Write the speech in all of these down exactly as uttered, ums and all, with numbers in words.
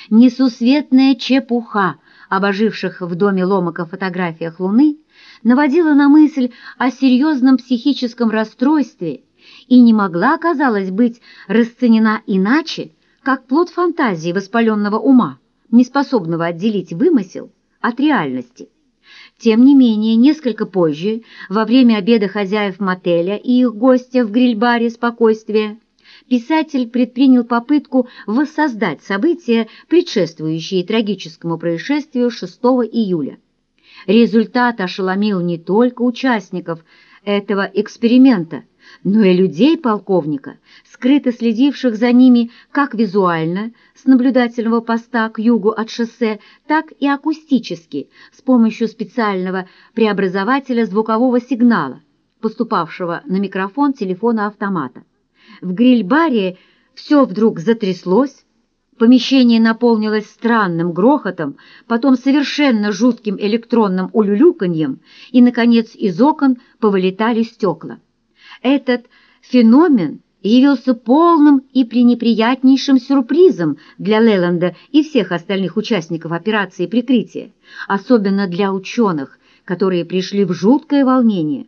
Несусветная чепуха об оживших в доме Ломака фотографиях Луны наводила на мысль о серьезном психическом расстройстве и не могла, казалось, быть расценена иначе, как плод фантазии воспаленного ума, неспособного отделить вымысел от реальности. Тем не менее, несколько позже, во время обеда хозяев мотеля и их гостя в гриль-баре «Спокойствие», писатель предпринял попытку воссоздать события, предшествующие трагическому происшествию шестого июля. Результат ошеломил не только участников этого эксперимента, но и людей полковника, скрыто следивших за ними как визуально, с наблюдательного поста к югу от шоссе, так и акустически, с помощью специального преобразователя звукового сигнала, поступавшего на микрофон телефона-автомата. В гриль-баре все вдруг затряслось, помещение наполнилось странным грохотом, потом совершенно жутким электронным улюлюканьем, и, наконец, из окон повылетали стекла. Этот феномен явился полным и пренеприятнейшим сюрпризом для Леланда и всех остальных участников операции прикрытия, особенно для ученых, которые пришли в жуткое волнение.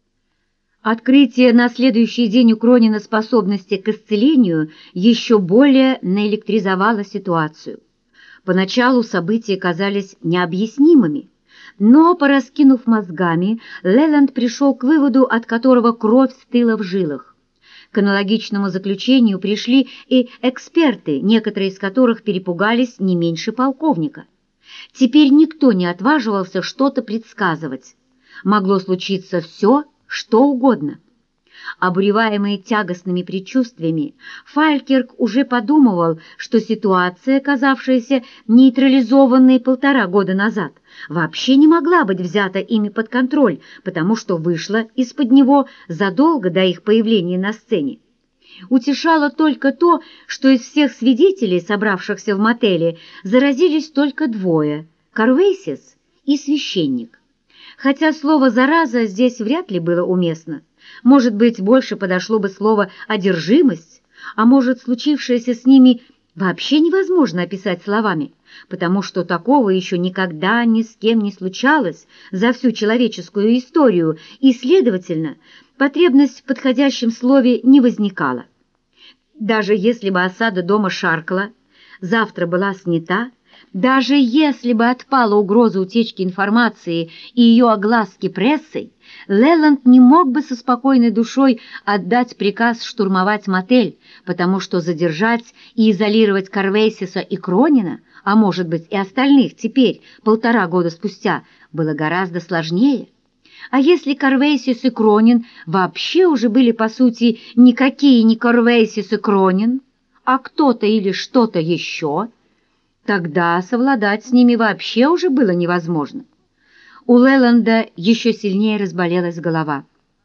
Открытие на следующий день у Кронина способности к исцелению еще более наэлектризовало ситуацию. Поначалу события казались необъяснимыми, но, пораскинув мозгами, Леланд пришел к выводу, от которого кровь стыла в жилах. К аналогичному заключению пришли и эксперты, некоторые из которых перепугались не меньше полковника. Теперь никто не отваживался что-то предсказывать. Могло случиться все, что угодно. Обуреваемый тягостными предчувствиями, Фалькерк уже подумывал, что ситуация, казавшаяся нейтрализованной полтора года назад, вообще не могла быть взята ими под контроль, потому что вышла из-под него задолго до их появления на сцене. Утешало только то, что из всех свидетелей, собравшихся в мотеле, заразились только двое – Карвейсис и священник. Хотя слово «зараза» здесь вряд ли было уместно. Может быть, больше подошло бы слово «одержимость», а может, случившееся с ними вообще невозможно описать словами, потому что такого еще никогда ни с кем не случалось за всю человеческую историю, и, следовательно, потребность в подходящем слове не возникала. Даже если бы осада дома Шаркла завтра была снята, даже если бы отпала угроза утечки информации и ее огласки прессой, Леланд не мог бы со спокойной душой отдать приказ штурмовать мотель, потому что задержать и изолировать Карвейсиса и Кронина, а может быть и остальных теперь, полтора года спустя, было гораздо сложнее. А если Карвейсис и Кронин вообще уже были, по сути, никакие не Карвейсис и Кронин, а кто-то или что-то еще, тогда совладать с ними вообще уже было невозможно. У Леланда еще сильнее разболелась голова.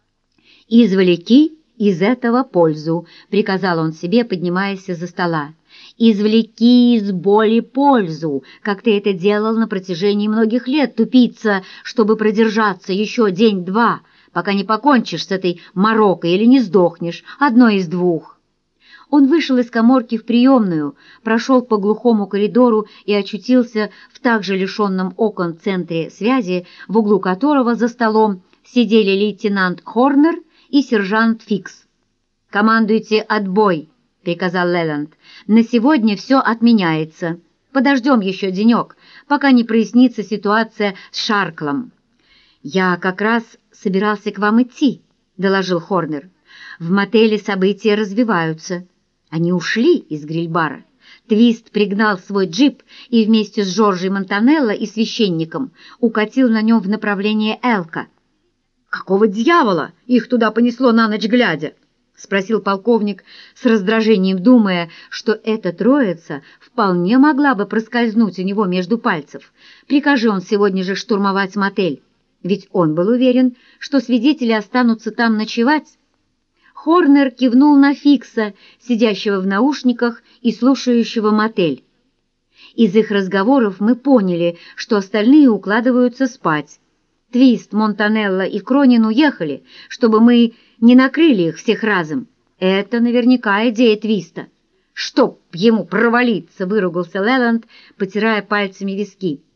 «Извлеки из этого пользу», — приказал он себе, поднимаясь из-за стола. «Извлеки из боли пользу, как ты это делал на протяжении многих лет, тупица, чтобы продержаться еще день-два, пока не покончишь с этой морокой или не сдохнешь, одно из двух». Он вышел из каморки в приемную, прошел по глухому коридору и очутился в также лишенном окон центре связи, в углу которого за столом сидели лейтенант Хорнер и сержант Фикс. «Командуйте отбой», — приказал Леланд. «На сегодня все отменяется. Подождем еще денек, пока не прояснится ситуация с Шарклом». «Я как раз собирался к вам идти», — доложил Хорнер. «В мотеле события развиваются». Они ушли из гриль-бара. Твист пригнал свой джип и вместе с Жоржей Монтанелло и священником укатил на нем в направлении Элка. «Какого дьявола их туда понесло на ночь глядя?» — спросил полковник с раздражением, думая, что эта троица вполне могла бы проскользнуть у него между пальцев. Прикажи он сегодня же штурмовать мотель, ведь он был уверен, что свидетели останутся там ночевать. Хорнер кивнул на Фикса, сидящего в наушниках и слушающего мотель. Из их разговоров мы поняли, что остальные укладываются спать. Твист, Монтанелло и Кронин уехали, чтобы мы не накрыли их всех разом. Это наверняка идея Твиста. «Чтоб ему провалиться!» — выругался Лэланд, потирая пальцами виски.